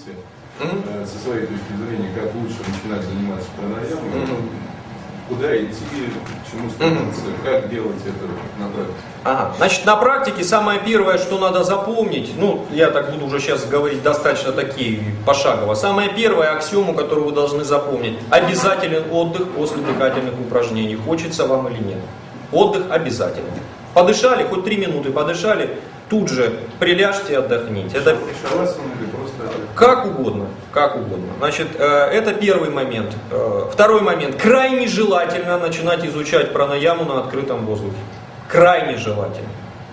инструкции со своей точки зрения, как лучше начинать заниматься пранаямой, куда идти, к чему стремиться, как делать это на практике? Ага. Значит, на практике самое первое, что надо запомнить, ну, я так буду уже сейчас говорить достаточно такие пошагово. Самое первое, аксиому, которую вы должны запомнить: обязателен отдых после дыхательных упражнений, хочется вам или нет. Отдых обязателен. Подышали, хоть 3 минуты подышали, тут же приляжьте и отдохните. Это как угодно, как угодно. Значит, это первый момент. Второй момент. Крайне желательно начинать изучать пранаяму на открытом воздухе. Крайне желательно.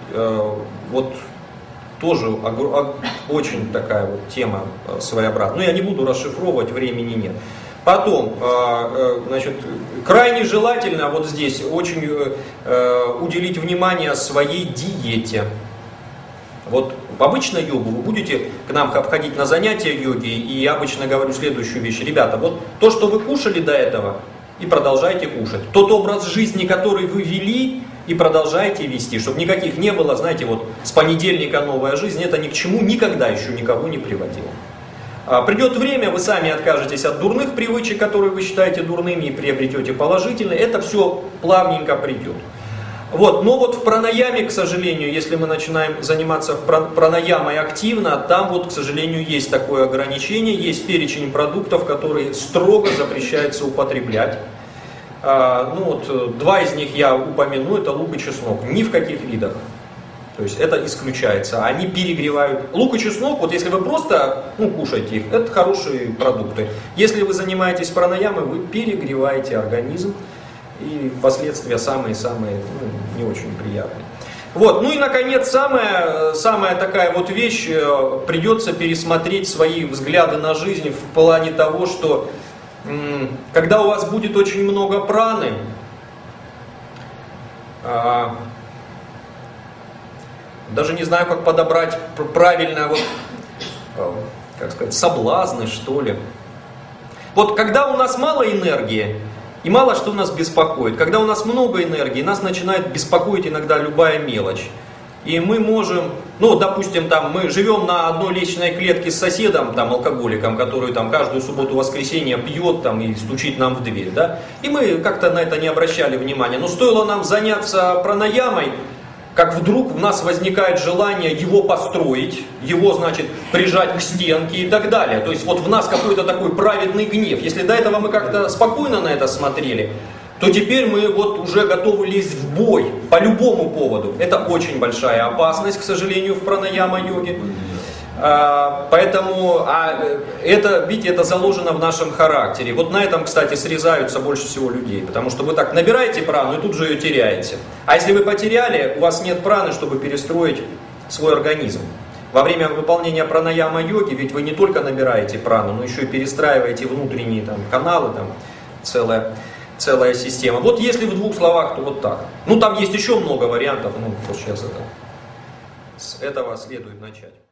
Вот тоже очень такая вот тема своеобразная. Но я не буду расшифровывать, времени нет. Потом, значит, крайне желательно вот здесь очень уделить внимание своей диете. Вот в обычной йогу вы будете к нам ходить на занятия йоги, и я обычно говорю следующую вещь. Ребята, вот то, что вы кушали до этого, и продолжайте кушать. Тот образ жизни, который вы вели, и продолжайте вести, чтобы никаких не было, знаете, вот с понедельника новая жизнь, это ни к чему никогда еще никого не приводило. Придет время, вы сами откажетесь от дурных привычек, которые вы считаете дурными, и приобретете положительные, это все плавненько придет. Вот. Но вот в пранаяме, к сожалению, если мы начинаем заниматься пранаямой активно, там вот, к сожалению, есть такое ограничение, есть перечень продуктов, которые строго запрещается употреблять. Ну вот, 2 из них я упомяну, это лук и чеснок, ни в каких видах. То есть это исключается, они перегревают. Лук и чеснок, вот если вы просто кушаете их, это хорошие продукты. Если вы занимаетесь пранаямой, вы перегреваете организм, и последствия самые-самые не очень приятные. Вот. Ну и, наконец, самая такая вот вещь, придется пересмотреть свои взгляды на жизнь в плане того, что когда у вас будет очень много праны, даже не знаю, как подобрать правильно, вот, как сказать, соблазны, что ли. Вот когда у нас мало энергии, и мало что нас беспокоит. Когда у нас много энергии, нас начинает беспокоить иногда любая мелочь. И мы можем, допустим, там, мы живем на одной лестничной клетке с соседом, там, алкоголиком, который там каждую субботу-воскресенье пьет там, и стучит нам в дверь. Да? И мы как-то на это не обращали внимания. Но стоило нам заняться пранаямой, как вдруг у нас возникает желание его построить, его, значит, прижать к стенке и так далее. То есть вот в нас какой-то такой праведный гнев. Если до этого мы как-то спокойно на это смотрели, то теперь мы вот уже готовы лезть в бой по любому поводу. Это очень большая опасность, к сожалению, в пранаяма-йоге. Поэтому это, видите, это заложено в нашем характере. Вот на этом, кстати, срезаются больше всего людей. Потому что вы так набираете прану и тут же ее теряете. А если вы потеряли, у вас нет праны, чтобы перестроить свой организм. Во время выполнения пранаяма-йоги, ведь вы не только набираете прану, но еще и перестраиваете внутренние там, каналы, там, целая система. Вот если в 2 словах, то вот так. Там есть еще много вариантов, вот сейчас с этого следует начать.